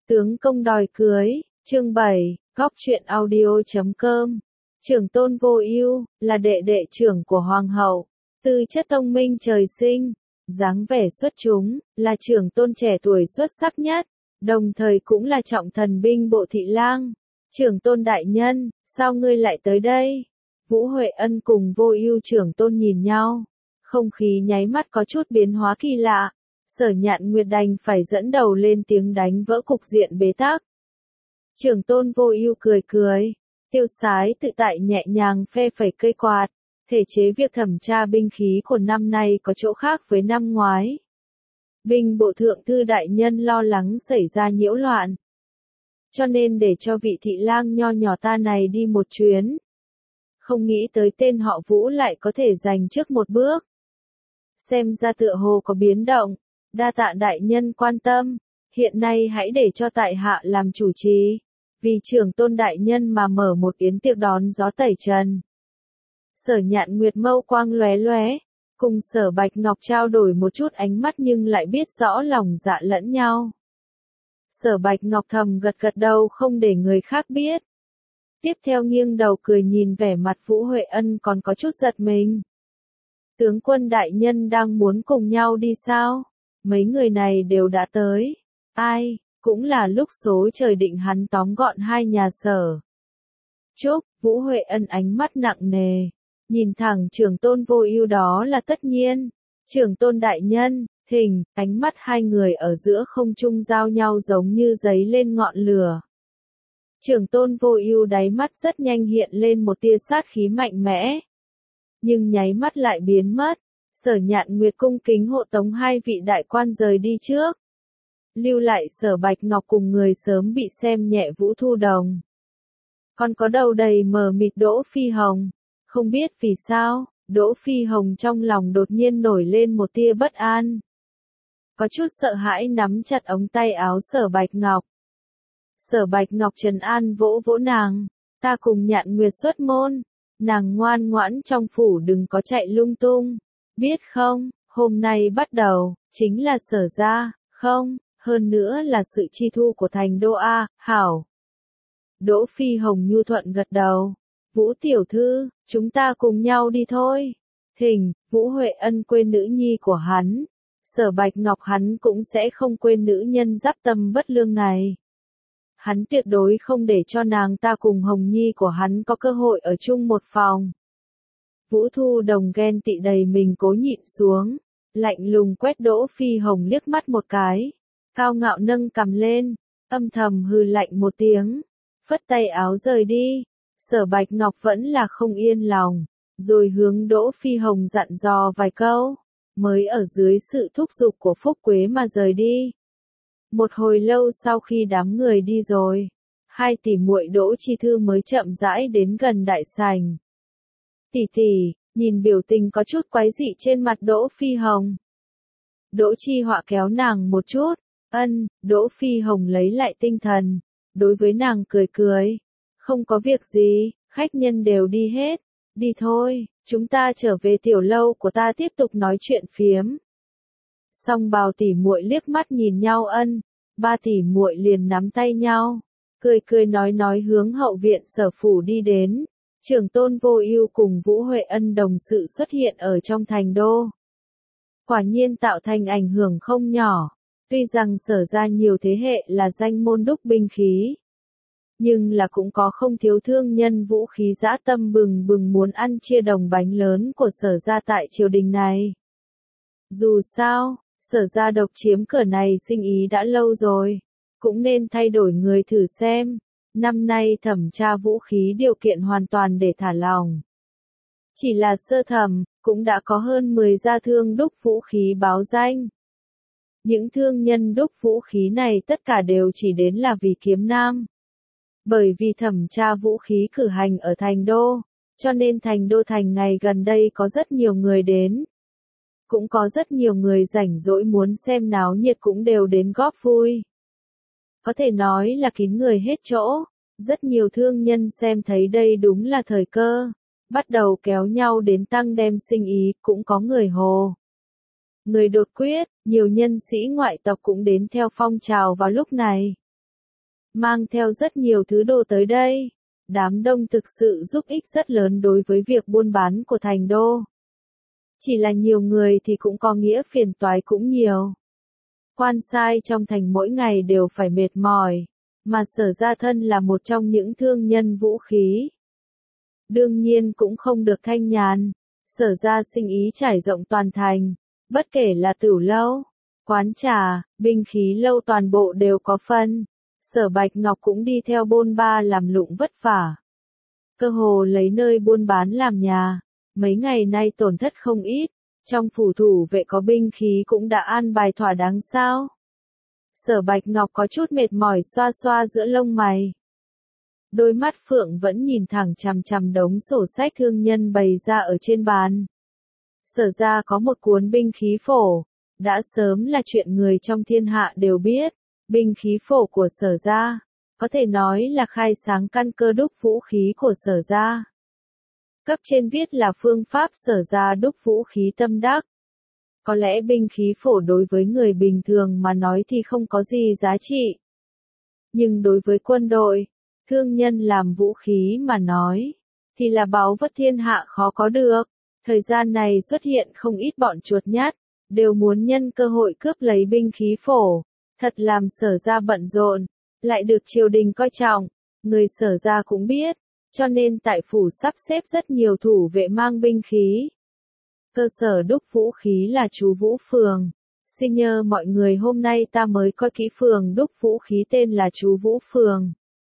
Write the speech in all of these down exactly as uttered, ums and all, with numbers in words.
Tướng công đòi cưới, chương bảy, góc truyện audio chấm com. Trưởng tôn Vô Ưu là đệ đệ trưởng của hoàng hậu, tư chất thông minh trời sinh, dáng vẻ xuất chúng, là trưởng tôn trẻ tuổi xuất sắc nhất, đồng thời cũng là trọng thần binh bộ thị lang. Trưởng tôn đại nhân, sao ngươi lại tới đây? Vũ Huệ Ân cùng Vô Ưu trưởng tôn nhìn nhau, không khí nháy mắt có chút biến hóa kỳ lạ. Sở Nhạn Nguyệt đành phải dẫn đầu lên tiếng đánh vỡ cục diện bế tắc. Trưởng tôn Vô Ưu cười cười, tiêu sái tự tại nhẹ nhàng phe phẩy cây quạt, thể chế việc thẩm tra binh khí của năm nay có chỗ khác với năm ngoái. Binh bộ thượng thư đại nhân lo lắng xảy ra nhiễu loạn, cho nên để cho vị thị lang nho nhỏ ta này đi một chuyến. Không nghĩ tới tên họ Vũ lại có thể giành trước một bước. Xem ra tựa hồ có biến động. Đa tạ đại nhân quan tâm, hiện nay hãy để cho tại hạ làm chủ trì, vì trưởng tôn đại nhân mà mở một yến tiệc đón gió tẩy trần. Sở Nhạn Nguyệt mâu quang lóe lóe, cùng Sở Bạch Ngọc trao đổi một chút ánh mắt nhưng lại biết rõ lòng dạ lẫn nhau. Sở Bạch Ngọc thầm gật gật đầu không để người khác biết. Tiếp theo nghiêng đầu cười nhìn vẻ mặt Vũ Huệ Ân còn có chút giật mình. Tướng quân đại nhân đang muốn cùng nhau đi sao? Mấy người này đều đã tới. Ai, cũng là lúc số trời định hắn tóm gọn hai nhà Sở Trúc. Vũ Huệ Ân ánh mắt nặng nề, nhìn thẳng trưởng tôn Vô Ưu đó là tất nhiên. Trưởng tôn đại nhân, thỉnh, ánh mắt hai người ở giữa không trung giao nhau giống như giấy lên ngọn lửa. Trưởng tôn Vô Ưu đáy mắt rất nhanh hiện lên một tia sát khí mạnh mẽ, nhưng nháy mắt lại biến mất. Sở Nhạn Nguyệt cung kính hộ tống hai vị đại quan rời đi trước, lưu lại Sở Bạch Ngọc cùng người sớm bị xem nhẹ Vũ Thu Đồng. Còn có đầu đầy mờ mịt Đỗ Phi Hồng, không biết vì sao, Đỗ Phi Hồng trong lòng đột nhiên nổi lên một tia bất an. Có chút sợ hãi nắm chặt ống tay áo Sở Bạch Ngọc. Sở Bạch Ngọc trấn an vỗ vỗ nàng, ta cùng Nhạn Nguyệt xuất môn, nàng ngoan ngoãn trong phủ đừng có chạy lung tung. Biết không, hôm nay bắt đầu, chính là Sở gia, không, hơn nữa là sự chi thu của thành đô A, hảo. Đỗ Phi Hồng nhu thuận gật đầu, Vũ tiểu thư, chúng ta cùng nhau đi thôi. Thỉnh, Vũ Huệ Ân quên nữ nhi của hắn, Sở Bạch Ngọc hắn cũng sẽ không quên nữ nhân giáp tâm bất lương này. Hắn tuyệt đối không để cho nàng ta cùng Hồng Nhi của hắn có cơ hội ở chung một phòng. Vũ Thu Đồng ghen tị đầy mình cố nhịn xuống, lạnh lùng quét Đỗ Phi Hồng liếc mắt một cái, cao ngạo nâng cằm lên, âm thầm hừ lạnh một tiếng, phất tay áo rời đi. Sở Bạch Ngọc vẫn là không yên lòng, rồi hướng Đỗ Phi Hồng dặn dò vài câu, mới ở dưới sự thúc giục của Phúc Quế mà rời đi. Một hồi lâu sau khi đám người đi rồi, hai tỷ muội Đỗ Chi Thư mới chậm rãi đến gần đại sảnh. Tỷ tỷ, nhìn biểu tình có chút quái dị trên mặt Đỗ Phi Hồng. Đỗ Chi Họa kéo nàng một chút, ân, Đỗ Phi Hồng lấy lại tinh thần, đối với nàng cười cười. Không có việc gì, khách nhân đều đi hết, đi thôi, chúng ta trở về tiểu lâu của ta tiếp tục nói chuyện phiếm. Song Bào tỷ muội liếc mắt nhìn nhau ân, ba tỷ muội liền nắm tay nhau, cười cười nói nói hướng hậu viện Sở phủ đi đến. Trưởng tôn Vô Ưu cùng Vũ Huệ Ân đồng sự xuất hiện ở trong thành đô. Quả nhiên tạo thành ảnh hưởng không nhỏ, tuy rằng Sở gia nhiều thế hệ là danh môn đúc binh khí, nhưng là cũng có không thiếu thương nhân vũ khí dã tâm bừng bừng muốn ăn chia đồng bánh lớn của Sở gia tại triều đình này. Dù sao, Sở gia độc chiếm cửa này sinh ý đã lâu rồi, cũng nên thay đổi người thử xem. Năm nay thẩm tra vũ khí điều kiện hoàn toàn để thả lỏng. Chỉ là sơ thẩm, cũng đã có hơn mười gia thương đúc vũ khí báo danh. Những thương nhân đúc vũ khí này tất cả đều chỉ đến là vì kiếm nam. Bởi vì thẩm tra vũ khí cử hành ở thành đô, cho nên thành đô thành ngày gần đây có rất nhiều người đến. Cũng có rất nhiều người rảnh rỗi muốn xem náo nhiệt cũng đều đến góp vui. Có thể nói là kín người hết chỗ, rất nhiều thương nhân xem thấy đây đúng là thời cơ, bắt đầu kéo nhau đến tăng đem sinh ý, cũng có người hồ. Người đột quyết, nhiều nhân sĩ ngoại tộc cũng đến theo phong trào vào lúc này. mang theo rất nhiều thứ đồ tới đây. Đám đông thực sự giúp ích rất lớn đối với việc buôn bán của thành đô. Chỉ là nhiều người thì cũng có nghĩa phiền toái cũng nhiều. Quan sai trong thành mỗi ngày đều phải mệt mỏi, mà Sở Gia thân là một trong những thương nhân vũ khí. Đương nhiên cũng không được thanh nhàn. Sở Gia sinh ý trải rộng toàn thành, bất kể là tửu lâu, quán trà, binh khí lâu toàn bộ đều có phân. Sở Bạch Ngọc cũng đi theo bôn ba làm lụng vất vả. Cơ hồ lấy nơi buôn bán làm nhà, mấy ngày nay tổn thất không ít, trong phủ thủ vệ có binh khí cũng đã an bài thỏa đáng sao. Sở Bạch Ngọc có chút mệt mỏi xoa xoa giữa lông mày. Đôi mắt Phượng vẫn nhìn thẳng chằm chằm đống sổ sách thương nhân bày ra ở trên bàn. Sở Gia có một cuốn binh khí phổ, đã sớm là chuyện người trong thiên hạ đều biết. Binh khí phổ của Sở Gia, có thể nói là khai sáng căn cơ đúc vũ khí của Sở Gia. Cấp trên viết là phương pháp Sở Gia đúc vũ khí tâm đắc. Có lẽ binh khí phổ đối với người bình thường mà nói thì không có gì giá trị. Nhưng đối với quân đội, thương nhân làm vũ khí mà nói, thì là báu vật thiên hạ khó có được. Thời gian này xuất hiện không ít bọn chuột nhát, đều muốn nhân cơ hội cướp lấy binh khí phổ. Thật làm Sở Gia bận rộn, lại được triều đình coi trọng, người Sở Gia cũng biết, cho nên tại phủ sắp xếp rất nhiều thủ vệ mang binh khí. Cơ sở đúc vũ khí là chú Vũ Phường. Xin nhờ mọi người hôm nay ta mới coi kỹ phường đúc vũ khí tên là chú Vũ Phường.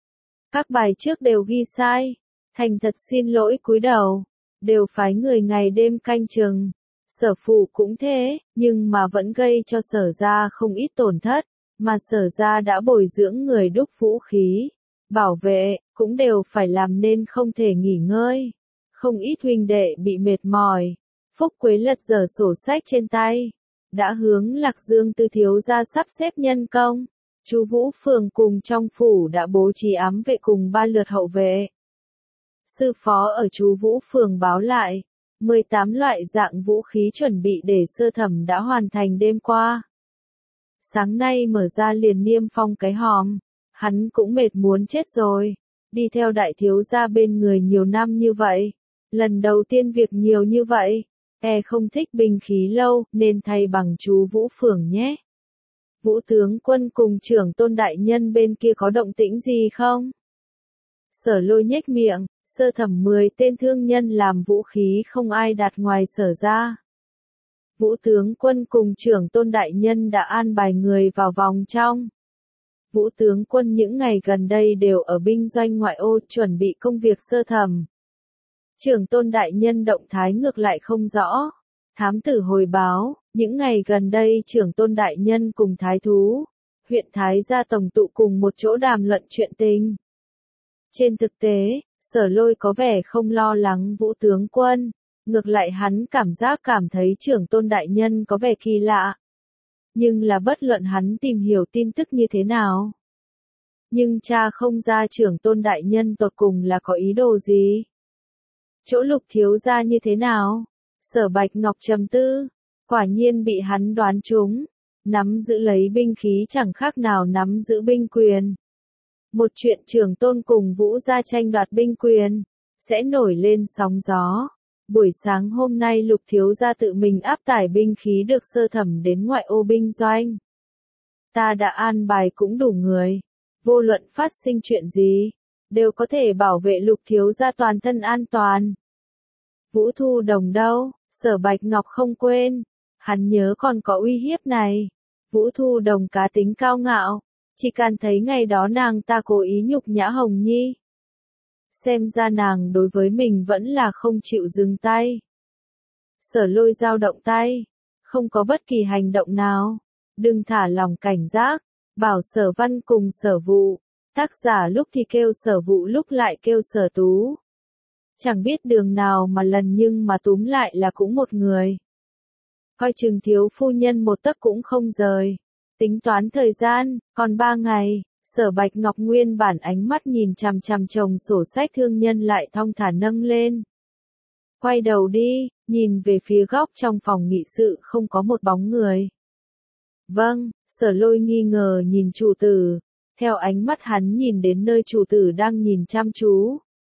Các bài trước đều ghi sai, thành thật xin lỗi cúi đầu, đều phái người ngày đêm canh chừng. Sở Phủ cũng thế, nhưng mà vẫn gây cho Sở Gia không ít tổn thất, mà Sở Gia đã bồi dưỡng người đúc vũ khí, bảo vệ, cũng đều phải làm nên không thể nghỉ ngơi. Không ít huynh đệ bị mệt mỏi. Phúc Quế lật dở sổ sách trên tay, đã hướng Lạc Dương Tư thiếu gia sắp xếp nhân công. Chú Vũ Phường cùng trong phủ đã bố trí ám vệ cùng ba lượt hậu vệ. Sư phó ở chú Vũ Phường báo lại, mười tám loại dạng vũ khí chuẩn bị để sơ thẩm đã hoàn thành đêm qua. Sáng nay mở ra liền niêm phong cái hòm, hắn cũng mệt muốn chết rồi, đi theo đại thiếu gia bên người nhiều năm như vậy, lần đầu tiên việc nhiều như vậy, e không thích binh khí lâu, nên thay bằng chú Vũ Phường nhé. Vũ tướng quân cùng trưởng tôn đại nhân bên kia có động tĩnh gì không? Sở Lôi nhếch miệng, sơ thẩm mười tên thương nhân làm vũ khí không ai đạt ngoài Sở Gia. Vũ tướng quân cùng trưởng tôn đại nhân đã an bài người vào vòng trong. Vũ tướng quân những ngày gần đây đều ở binh doanh ngoại ô chuẩn bị công việc sơ thẩm. Trưởng tôn đại nhân động thái ngược lại không rõ. Thám tử hồi báo, những ngày gần đây trưởng tôn đại nhân cùng thái thú, huyện Thái Gia tổng tụ cùng một chỗ đàm luận chuyện tình. Trên thực tế, Sở Lôi có vẻ không lo lắng Vũ tướng quân, ngược lại hắn cảm giác cảm thấy trưởng tôn đại nhân có vẻ kỳ lạ. Nhưng là bất luận hắn tìm hiểu tin tức như thế nào. Nhưng cha không ra trưởng tôn đại nhân tột cùng là có ý đồ gì? Chỗ Lục thiếu gia như thế nào? Sở Bạch Ngọc trầm tư, quả nhiên bị hắn đoán trúng, nắm giữ lấy binh khí chẳng khác nào nắm giữ binh quyền. Một chuyện trưởng tôn cùng Vũ gia tranh đoạt binh quyền, sẽ nổi lên sóng gió. Buổi sáng hôm nay Lục thiếu gia tự mình áp tải binh khí được sơ thẩm đến ngoại ô binh doanh. Ta đã an bài cũng đủ người, vô luận phát sinh chuyện gì, đều có thể bảo vệ Lục thiếu gia toàn thân an toàn. Vũ Thu Đồng đâu? Sở Bạch Ngọc không quên, hắn nhớ còn có uy hiếp này. Vũ Thu Đồng cá tính cao ngạo, chỉ cần thấy ngày đó nàng ta cố ý nhục nhã Hồng Nhi. Xem ra nàng đối với mình vẫn là không chịu dừng tay. Sở Lôi dao động tay, không có bất kỳ hành động nào. Đừng thả lòng cảnh giác, bảo Sở Văn cùng Sở Vụ. Tác giả lúc thì kêu Sở Vụ lúc lại kêu Sở Tú. Chẳng biết đường nào mà lần nhưng mà túm lại là cũng một người. Coi chừng thiếu phu nhân một tấc cũng không rời. Tính toán thời gian, còn ba ngày, Sở Bạch Ngọc nguyên bản ánh mắt nhìn chằm chằm chồng sổ sách thương nhân lại thong thả nâng lên. Quay đầu đi, nhìn về phía góc trong phòng nghị sự không có một bóng người. Vâng, Sở Lôi nghi ngờ nhìn chủ tử, theo ánh mắt hắn nhìn đến nơi chủ tử đang nhìn chăm chú.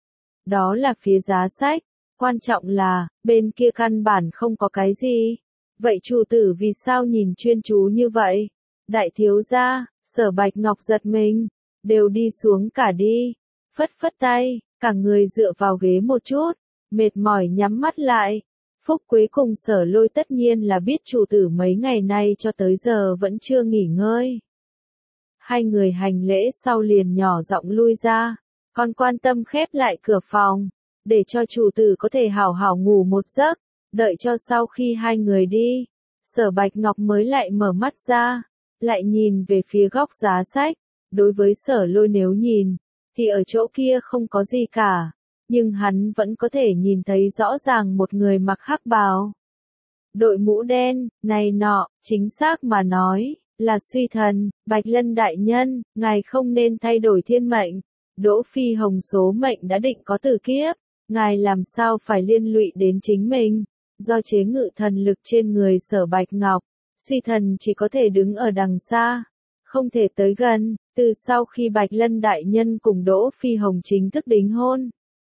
Đó là phía giá sách, quan trọng là, bên kia căn bản không có cái gì. Vậy chủ tử vì sao nhìn chuyên chú như vậy? Đại thiếu gia, Sở Bạch Ngọc giật mình, đều đi xuống cả đi, phất phất tay, cả người dựa vào ghế một chút, mệt mỏi nhắm mắt lại. Phúc Quế cùng Sở Lôi tất nhiên là biết chủ tử mấy ngày nay cho tới giờ vẫn chưa nghỉ ngơi. Hai người hành lễ sau liền nhỏ giọng lui ra, còn quan tâm khép lại cửa phòng, để cho chủ tử có thể hảo hảo ngủ một giấc, đợi cho sau khi hai người đi, Sở Bạch Ngọc mới lại mở mắt ra, lại nhìn về phía góc giá sách. Đối với Sở Lôi nếu nhìn, thì ở chỗ kia không có gì cả, nhưng hắn vẫn có thể nhìn thấy rõ ràng một người mặc hắc bào, đội mũ đen, này nọ, chính xác mà nói, là suy thần, Bạch Lân đại nhân, ngài không nên thay đổi thiên mệnh, Đỗ Phi Hồng số mệnh đã định có từ kiếp, ngài làm sao phải liên lụy đến chính mình, do chế ngự thần lực trên người Sở Bạch Ngọc, suy thần chỉ có thể đứng ở đằng xa, không thể tới gần. Từ sau khi Bạch Lân đại nhân cùng Đỗ Phi Hồng chính thức đính hôn,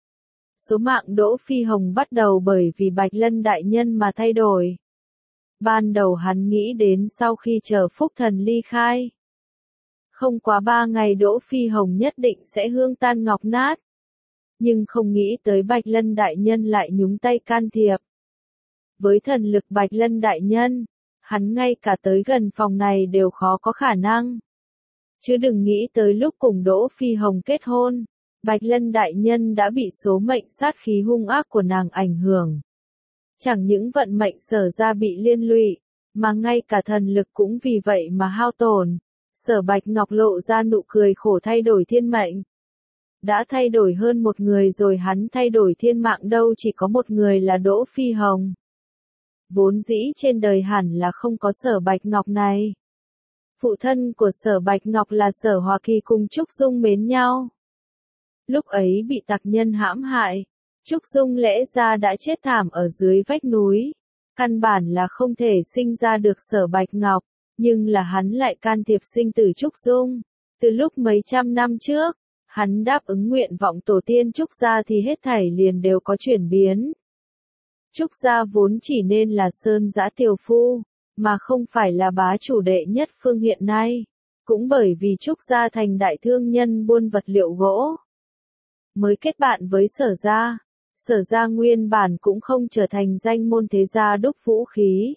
số mạng Đỗ Phi Hồng bắt đầu bởi vì Bạch Lân đại nhân mà thay đổi. Ban đầu hắn nghĩ đến sau khi chờ Phúc Thần ly khai, không quá ba ngày Đỗ Phi Hồng nhất định sẽ hương tan ngọc nát. Nhưng không nghĩ tới Bạch Lân đại nhân lại nhúng tay can thiệp. Với thần lực Bạch Lân đại nhân, hắn ngay cả tới gần phòng này đều khó có khả năng. Chứ đừng nghĩ tới lúc cùng Đỗ Phi Hồng kết hôn, Bạch Lân đại nhân đã bị số mệnh sát khí hung ác của nàng ảnh hưởng. Chẳng những vận mệnh Sở ra bị liên lụy, mà ngay cả thần lực cũng vì vậy mà hao tổn. Sở Bạch Ngọc lộ ra nụ cười khổ thay đổi thiên mệnh. Đã thay đổi hơn một người rồi, hắn thay đổi thiên mạng đâu chỉ có một người là Đỗ Phi Hồng. Vốn dĩ trên đời hẳn là không có Sở Bạch Ngọc này. Phụ thân của Sở Bạch Ngọc là Sở Hòa Kỳ cùng Trúc Dung mến nhau. Lúc ấy bị tặc nhân hãm hại, Trúc Dung lẽ ra đã chết thảm ở dưới vách núi. Căn bản là không thể sinh ra được Sở Bạch Ngọc, nhưng là hắn lại can thiệp sinh tử Trúc Dung. Từ lúc mấy trăm năm trước, hắn đáp ứng nguyện vọng tổ tiên Trúc gia thì hết thảy liền đều có chuyển biến. Trúc gia vốn chỉ nên là sơn giã tiểu phu, mà không phải là bá chủ đệ nhất phương hiện nay. Cũng bởi vì Trúc gia thành đại thương nhân buôn vật liệu gỗ, mới kết bạn với Sở gia. Sở gia nguyên bản cũng không trở thành danh môn thế gia đúc vũ khí.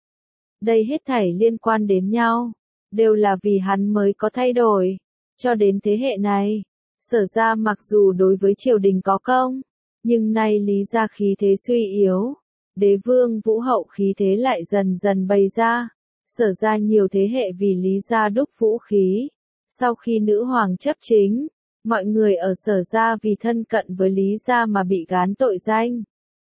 Đây hết thảy liên quan đến nhau, đều là vì hắn mới có thay đổi. Cho đến thế hệ này, Sở gia mặc dù đối với triều đình có công, nhưng nay Lý gia khí thế suy yếu, đế vương Vũ Hậu khí thế lại dần dần bày ra. Sở gia nhiều thế hệ vì Lý gia đúc vũ khí. Sau khi nữ hoàng chấp chính, mọi người ở Sở gia vì thân cận với Lý gia mà bị gán tội danh,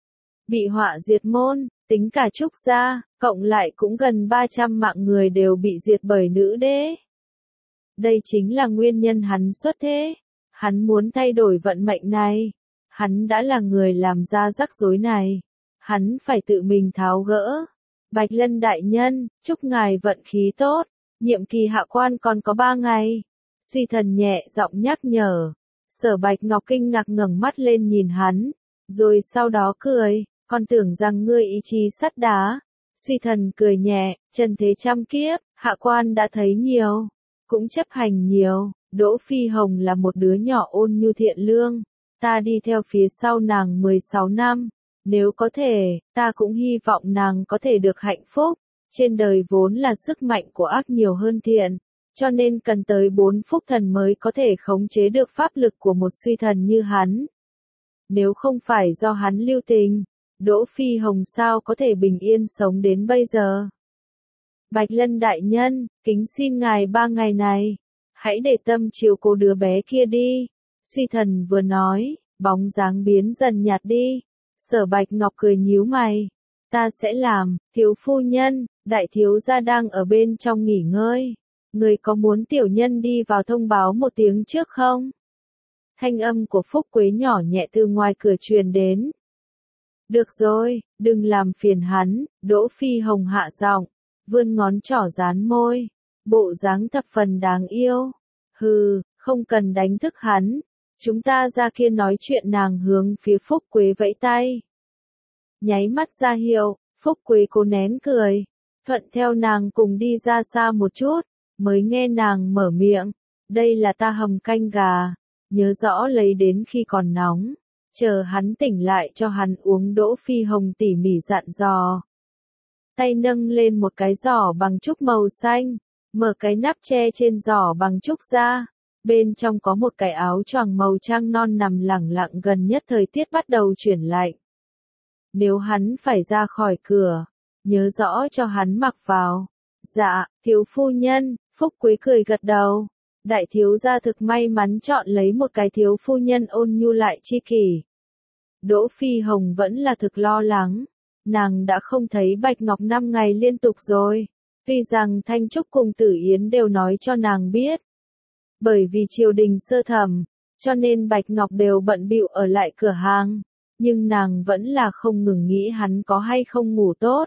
bị họa diệt môn. Tính cả Trúc gia, cộng lại cũng gần ba trăm mạng người đều bị diệt bởi nữ đế. Đây chính là nguyên nhân hắn xuất thế. Hắn muốn thay đổi vận mệnh này. Hắn đã là người làm ra rắc rối này. Hắn phải tự mình tháo gỡ. Bạch Lân đại nhân, chúc ngài vận khí tốt. Nhiệm kỳ hạ quan còn có ba ngày. Suy thần nhẹ giọng nhắc nhở. Sở Bạch Ngọc kinh ngạc ngẩng mắt lên nhìn hắn, rồi sau đó cười. Con tưởng rằng ngươi ý chí sắt đá. Suy thần cười nhẹ, trần thế trăm kiếp, hạ quan đã thấy nhiều, cũng chấp hành nhiều. Đỗ Phi Hồng là một đứa nhỏ ôn nhu thiện lương, ta đi theo phía sau nàng mười sáu năm, nếu có thể, ta cũng hy vọng nàng có thể được hạnh phúc. Trên đời vốn là sức mạnh của ác nhiều hơn thiện, cho nên cần tới bốn phúc thần mới có thể khống chế được pháp lực của một suy thần như hắn. Nếu không phải do hắn lưu tình, Đỗ Phi Hồng sao có thể bình yên sống đến bây giờ. Bạch Lân đại nhân, kính xin ngài ba ngày này, hãy để tâm chiều cố đứa bé kia đi. Suy thần vừa nói, bóng dáng biến dần nhạt đi. Sở Bạch Ngọc cười nhíu mày. Ta sẽ làm, thiếu phu nhân, đại thiếu gia đang ở bên trong nghỉ ngơi. Người có muốn tiểu nhân đi vào thông báo một tiếng trước không? Thanh âm của Phúc Quế nhỏ nhẹ từ ngoài cửa truyền đến. Được rồi, đừng làm phiền hắn. Đỗ Phi Hồng hạ giọng, vươn ngón trỏ dán môi, bộ dáng thập phần đáng yêu. Hừ, không cần đánh thức hắn. Chúng ta ra kia nói chuyện. Nàng hướng phía Phúc Quế vẫy tay. Nháy mắt ra hiệu, Phúc Quế cố nén cười. Thuận theo nàng cùng đi ra xa một chút, mới nghe nàng mở miệng. Đây là ta hầm canh gà. Nhớ rõ lấy đến khi còn nóng. Chờ hắn tỉnh lại cho hắn uống. Đỗ Phi Hồng tỉ mỉ dặn dò. Tay nâng lên một cái giỏ bằng trúc màu xanh. Mở cái nắp tre trên giỏ bằng trúc ra. Bên trong có một cái áo choàng màu trắng non nằm lẳng lặng gần nhất thời tiết bắt đầu chuyển lạnh. Nếu hắn phải ra khỏi cửa, nhớ rõ cho hắn mặc vào. Dạ, thiếu phu nhân. Phúc Quế cười gật đầu. Đại thiếu gia thực may mắn chọn lấy một cái thiếu phu nhân ôn nhu lại chi kỷ. Đỗ Phi Hồng vẫn là thực lo lắng. Nàng đã không thấy Bạch Ngọc năm ngày liên tục rồi. Tuy rằng Thanh Trúc cùng Tử Yến đều nói cho nàng biết. Bởi vì triều đình sơ thẩm, cho nên Bạch Ngọc đều bận bịu ở lại cửa hàng. Nhưng nàng vẫn là không ngừng nghĩ hắn có hay không ngủ tốt.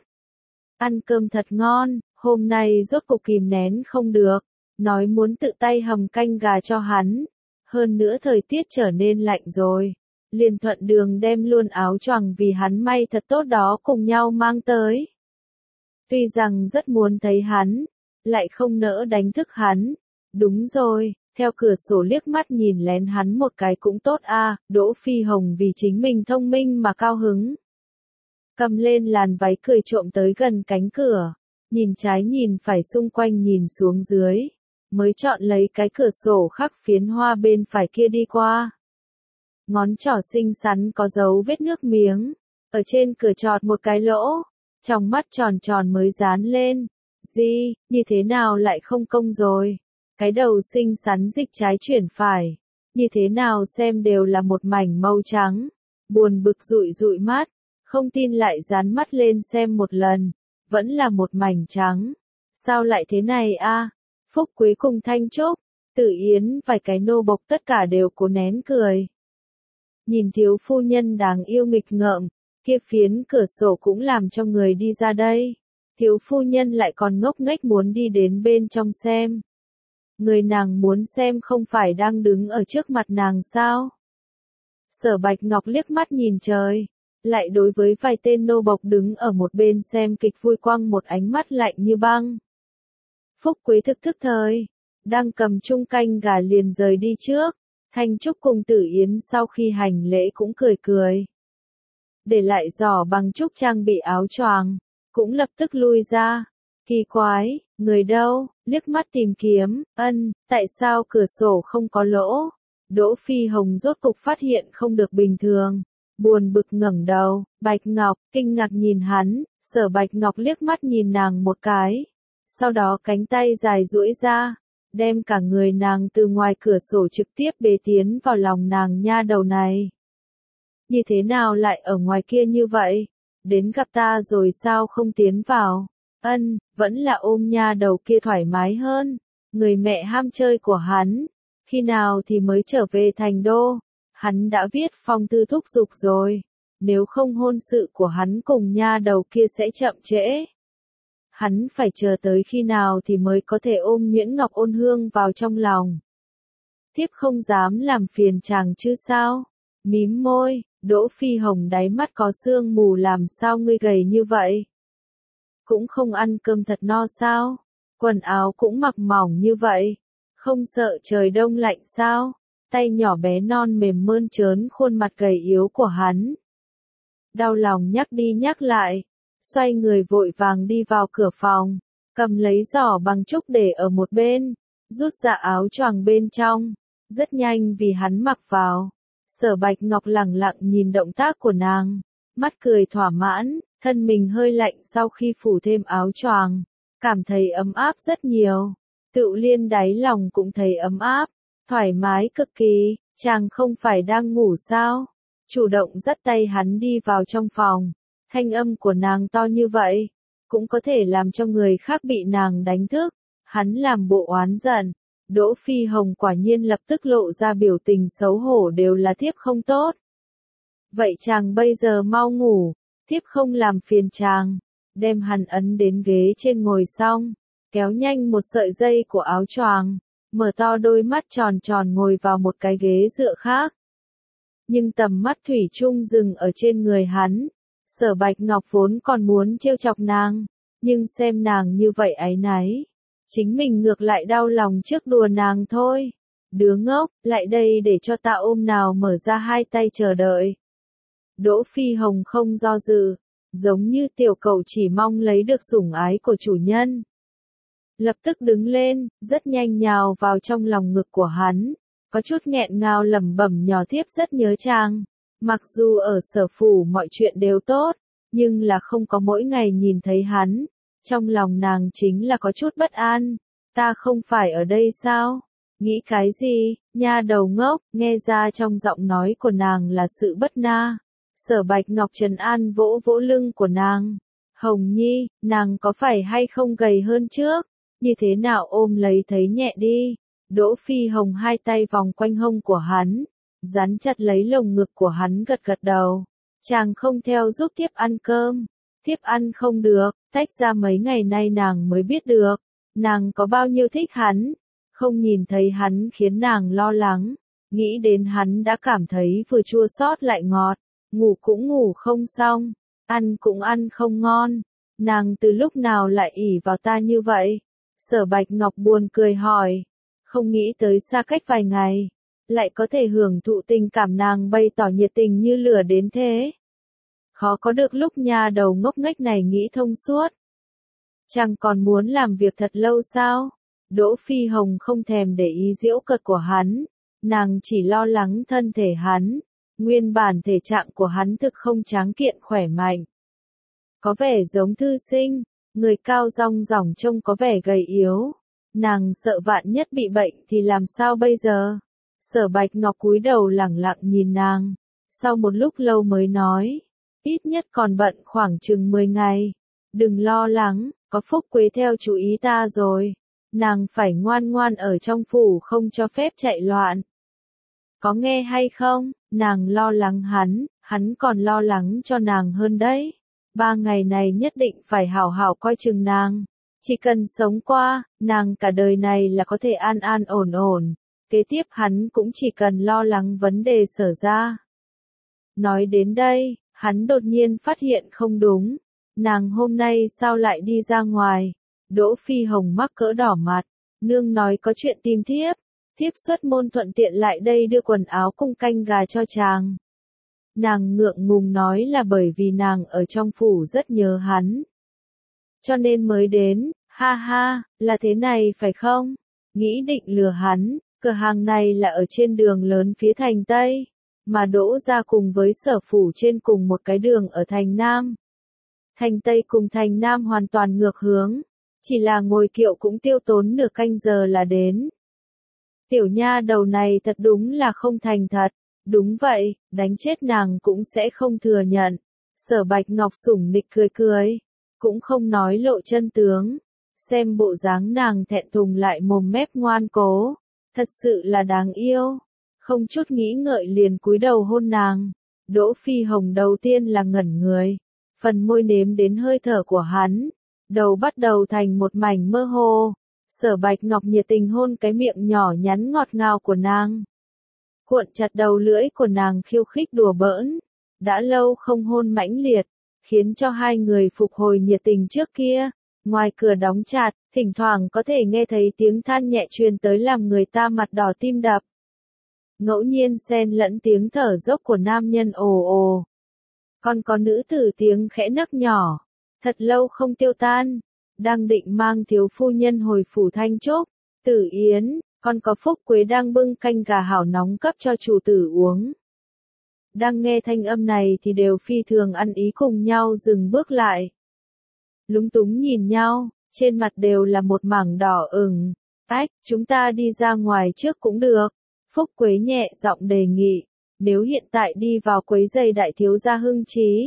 Ăn cơm thật ngon, hôm nay rốt cục kìm nén không được. Nói muốn tự tay hầm canh gà cho hắn. Hơn nữa thời tiết trở nên lạnh rồi. Liền thuận đường đem luôn áo choàng vì hắn may thật tốt đó cùng nhau mang tới. Tuy rằng rất muốn thấy hắn, lại không nỡ đánh thức hắn. Đúng rồi, theo cửa sổ liếc mắt nhìn lén hắn một cái cũng tốt a. Đỗ Phi Hồng vì chính mình thông minh mà cao hứng. Cầm lên làn váy cười trộm tới gần cánh cửa. Nhìn trái nhìn phải xung quanh nhìn xuống dưới. Mới chọn lấy cái cửa sổ khắc phiến hoa bên phải kia đi qua. Ngón trỏ xinh xắn có dấu vết nước miếng. Ở trên cửa chọt một cái lỗ. Trong mắt tròn tròn mới dán lên. Gì, như thế nào lại không công rồi? Cái đầu xinh xắn dịch trái chuyển phải. Như thế nào xem đều là một mảnh màu trắng. Buồn bực dụi dụi mắt. Không tin lại dán mắt lên xem một lần. Vẫn là một mảnh trắng. Sao lại thế này a? Phúc Quế cùng Thanh Trúc, Tử Yến vài cái nô bộc tất cả đều cố nén cười. Nhìn thiếu phu nhân đáng yêu nghịch ngợm, kia phiến cửa sổ cũng làm cho người đi ra đây. Thiếu phu nhân lại còn ngốc nghếch muốn đi đến bên trong xem. Người nàng muốn xem không phải đang đứng ở trước mặt nàng sao? Sở Bạch Ngọc liếc mắt nhìn trời, lại đối với vài tên nô bộc đứng ở một bên xem kịch vui quăng một ánh mắt lạnh như băng. Phúc Quế thực thức thời, đang cầm chung canh gà liền rời đi trước. Thanh Trúc cùng Tử Yến sau khi hành lễ cũng cười cười. Để lại giỏ bằng trúc trang bị áo choàng, cũng lập tức lui ra. Kỳ quái, người đâu, liếc mắt tìm kiếm, ân, tại sao cửa sổ không có lỗ? Đỗ Phi Hồng rốt cục phát hiện không được bình thường. Buồn bực ngẩng đầu, Bạch Ngọc, kinh ngạc nhìn hắn, Sở Bạch Ngọc liếc mắt nhìn nàng một cái. Sau đó cánh tay dài duỗi ra, đem cả người nàng từ ngoài cửa sổ trực tiếp bế tiến vào lòng nàng nha đầu này. Như thế nào lại ở ngoài kia như vậy? Đến gặp ta rồi sao không tiến vào? Ân, vẫn là ôm nha đầu kia thoải mái hơn. Người mẹ ham chơi của hắn, khi nào thì mới trở về thành đô? Hắn đã viết phong thư thúc giục rồi. Nếu không hôn sự của hắn cùng nha đầu kia sẽ chậm trễ. Hắn phải chờ tới khi nào thì mới có thể ôm Nguyễn Ngọc Ôn Hương vào trong lòng. Thiếp không dám làm phiền chàng chứ sao? Mím môi, Đỗ Phi Hồng đáy mắt có sương mù làm sao ngươi gầy như vậy? Cũng không ăn cơm thật no sao? Quần áo cũng mặc mỏng như vậy. Không sợ trời đông lạnh sao? Tay nhỏ bé non mềm mơn trớn khuôn mặt gầy yếu của hắn. Đau lòng nhắc đi nhắc lại. Xoay người vội vàng đi vào cửa phòng, cầm lấy giỏ bằng trúc để ở một bên, rút ra áo choàng bên trong, rất nhanh vì hắn mặc vào. Sở Bạch Ngọc lẳng lặng nhìn động tác của nàng, mắt cười thỏa mãn, thân mình hơi lạnh sau khi phủ thêm áo choàng, cảm thấy ấm áp rất nhiều. Tựu Liên đáy lòng cũng thấy ấm áp, thoải mái cực kỳ, chàng không phải đang ngủ sao? Chủ động dắt tay hắn đi vào trong phòng. Thanh âm của nàng to như vậy, cũng có thể làm cho người khác bị nàng đánh thức. Hắn làm bộ oán giận. Đỗ Phi Hồng quả nhiên lập tức lộ ra biểu tình xấu hổ đều là thiếp không tốt. Vậy chàng bây giờ mau ngủ, thiếp không làm phiền chàng. Đem hắn ấn đến ghế trên ngồi xong, kéo nhanh một sợi dây của áo choàng, mở to đôi mắt tròn tròn ngồi vào một cái ghế dựa khác. Nhưng tầm mắt thủy chung dừng ở trên người hắn. Sở Bạch Ngọc vốn còn muốn trêu chọc nàng, nhưng xem nàng như vậy áy náy, chính mình ngược lại đau lòng trước đùa nàng thôi. Đứa ngốc, lại đây để cho ta ôm nào, mở ra hai tay chờ đợi. Đỗ Phi Hồng không do dự, giống như tiểu cẩu chỉ mong lấy được sủng ái của chủ nhân. Lập tức đứng lên, rất nhanh nhào vào trong lòng ngực của hắn, có chút nghẹn ngào lẩm bẩm nhỏ tiếp rất nhớ chàng. Mặc dù ở Sở phủ mọi chuyện đều tốt, nhưng là không có mỗi ngày nhìn thấy hắn, trong lòng nàng chính là có chút bất an. Ta không phải ở đây sao? Nghĩ cái gì, nha đầu ngốc, nghe ra trong giọng nói của nàng là sự bất na. Sở Bạch Ngọc trấn an vỗ vỗ lưng của nàng. Hồng Nhi, nàng có phải hay không gầy hơn trước? Như thế nào ôm lấy thấy nhẹ đi. Đỗ Phi Hồng hai tay vòng quanh hông của hắn, dán chặt lấy lồng ngực của hắn gật gật đầu. Chàng không theo giúp tiếp ăn cơm. Tiếp ăn không được, tách ra mấy ngày nay nàng mới biết được. Nàng có bao nhiêu thích hắn. Không nhìn thấy hắn khiến nàng lo lắng. Nghĩ đến hắn đã cảm thấy vừa chua xót lại ngọt. Ngủ cũng ngủ không xong. Ăn cũng ăn không ngon. Nàng từ lúc nào lại ỷ vào ta như vậy? Sở Bạch Ngọc buồn cười hỏi. Không nghĩ tới xa cách vài ngày, lại có thể hưởng thụ tình cảm nàng bày tỏ nhiệt tình như lửa đến thế. Khó có được lúc nha đầu ngốc nghếch này nghĩ thông suốt. Chàng còn muốn làm việc thật lâu sao? Đỗ Phi Hồng không thèm để ý giễu cợt của hắn, nàng chỉ lo lắng thân thể hắn. Nguyên bản thể trạng của hắn thực không tráng kiện khỏe mạnh. Có vẻ giống thư sinh, người cao rong ròng trông có vẻ gầy yếu. Nàng sợ vạn nhất bị bệnh thì làm sao bây giờ? Sở Bạch Ngọc cúi đầu lẳng lặng nhìn nàng, sau một lúc lâu mới nói, ít nhất còn bận khoảng chừng mười ngày. Đừng lo lắng, có Phúc Quế theo chú ý ta rồi. Nàng phải ngoan ngoan ở trong phủ không cho phép chạy loạn. Có nghe hay không? Nàng lo lắng hắn, hắn còn lo lắng cho nàng hơn đấy. Ba ngày này nhất định phải hảo hảo coi chừng nàng. Chỉ cần sống qua, nàng cả đời này là có thể an an ổn ổn. Kế tiếp hắn cũng chỉ cần lo lắng vấn đề Sở ra. Nói đến đây, hắn đột nhiên phát hiện không đúng. Nàng hôm nay sao lại đi ra ngoài? Đỗ Phi Hồng mắc cỡ đỏ mặt. Nương nói có chuyện tìm thiếp. Thiếp xuất môn thuận tiện lại đây đưa quần áo cùng canh gà cho chàng. Nàng ngượng ngùng nói là bởi vì nàng ở trong phủ rất nhớ hắn. Cho nên mới đến, ha ha, là thế này phải không? Nghĩ định lừa hắn, cửa hàng này là ở trên đường lớn phía thành Tây, mà Đỗ ra cùng với Sở phủ trên cùng một cái đường ở thành Nam. Thành Tây cùng thành Nam hoàn toàn ngược hướng, chỉ là ngồi kiệu cũng tiêu tốn nửa canh giờ là đến. Tiểu nha đầu này thật đúng là không thành thật. Đúng vậy, đánh chết nàng cũng sẽ không thừa nhận. Sở Bạch Ngọc sủng nịch cười cười, cũng không nói lộ chân tướng. Xem bộ dáng nàng thẹn thùng lại mồm mép ngoan cố, thật sự là đáng yêu. Không chút nghĩ ngợi liền cúi đầu hôn nàng. Đỗ Phi Hồng đầu tiên là ngẩn người, phần môi nếm đến hơi thở của hắn, đầu bắt đầu thành một mảnh mơ hồ. Sở Bạch Ngọc nhiệt tình hôn cái miệng nhỏ nhắn ngọt ngào của nàng. Cuộn chặt đầu lưỡi của nàng khiêu khích đùa bỡn. Đã lâu không hôn mãnh liệt, khiến cho hai người phục hồi nhiệt tình trước kia. Ngoài cửa đóng chặt, thỉnh thoảng có thể nghe thấy tiếng than nhẹ truyền tới làm người ta mặt đỏ tim đập. Ngẫu nhiên xen lẫn tiếng thở dốc của nam nhân ồ ồ. Còn có nữ tử tiếng khẽ nấc nhỏ, thật lâu không tiêu tan. Đang định mang thiếu phu nhân hồi phủ Thanh Trúc, Tử Yến, còn có Phúc Quế đang bưng canh gà hảo nóng cấp cho chủ tử uống. Đang nghe thanh âm này thì đều phi thường ăn ý cùng nhau dừng bước lại. Lúng túng nhìn nhau, trên mặt đều là một mảng đỏ ửng. Ách, chúng ta đi ra ngoài trước cũng được. Phúc Quế nhẹ giọng đề nghị, nếu hiện tại đi vào quấy giày đại thiếu gia hưng trí.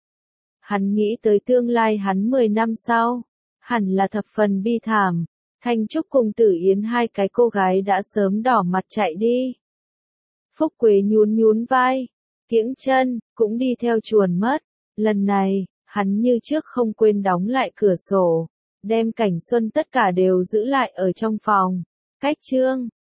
Hắn nghĩ tới tương lai hắn mười năm sau, hẳn là thập phần bi thảm. Thanh Trúc cùng Tử Yến hai cái cô gái đã sớm đỏ mặt chạy đi. Phúc Quế nhún nhún vai, kiễng chân, cũng đi theo chuồn mất. Lần này, hắn như trước không quên đóng lại cửa sổ, đem cảnh xuân tất cả đều giữ lại ở trong phòng. Khách trương,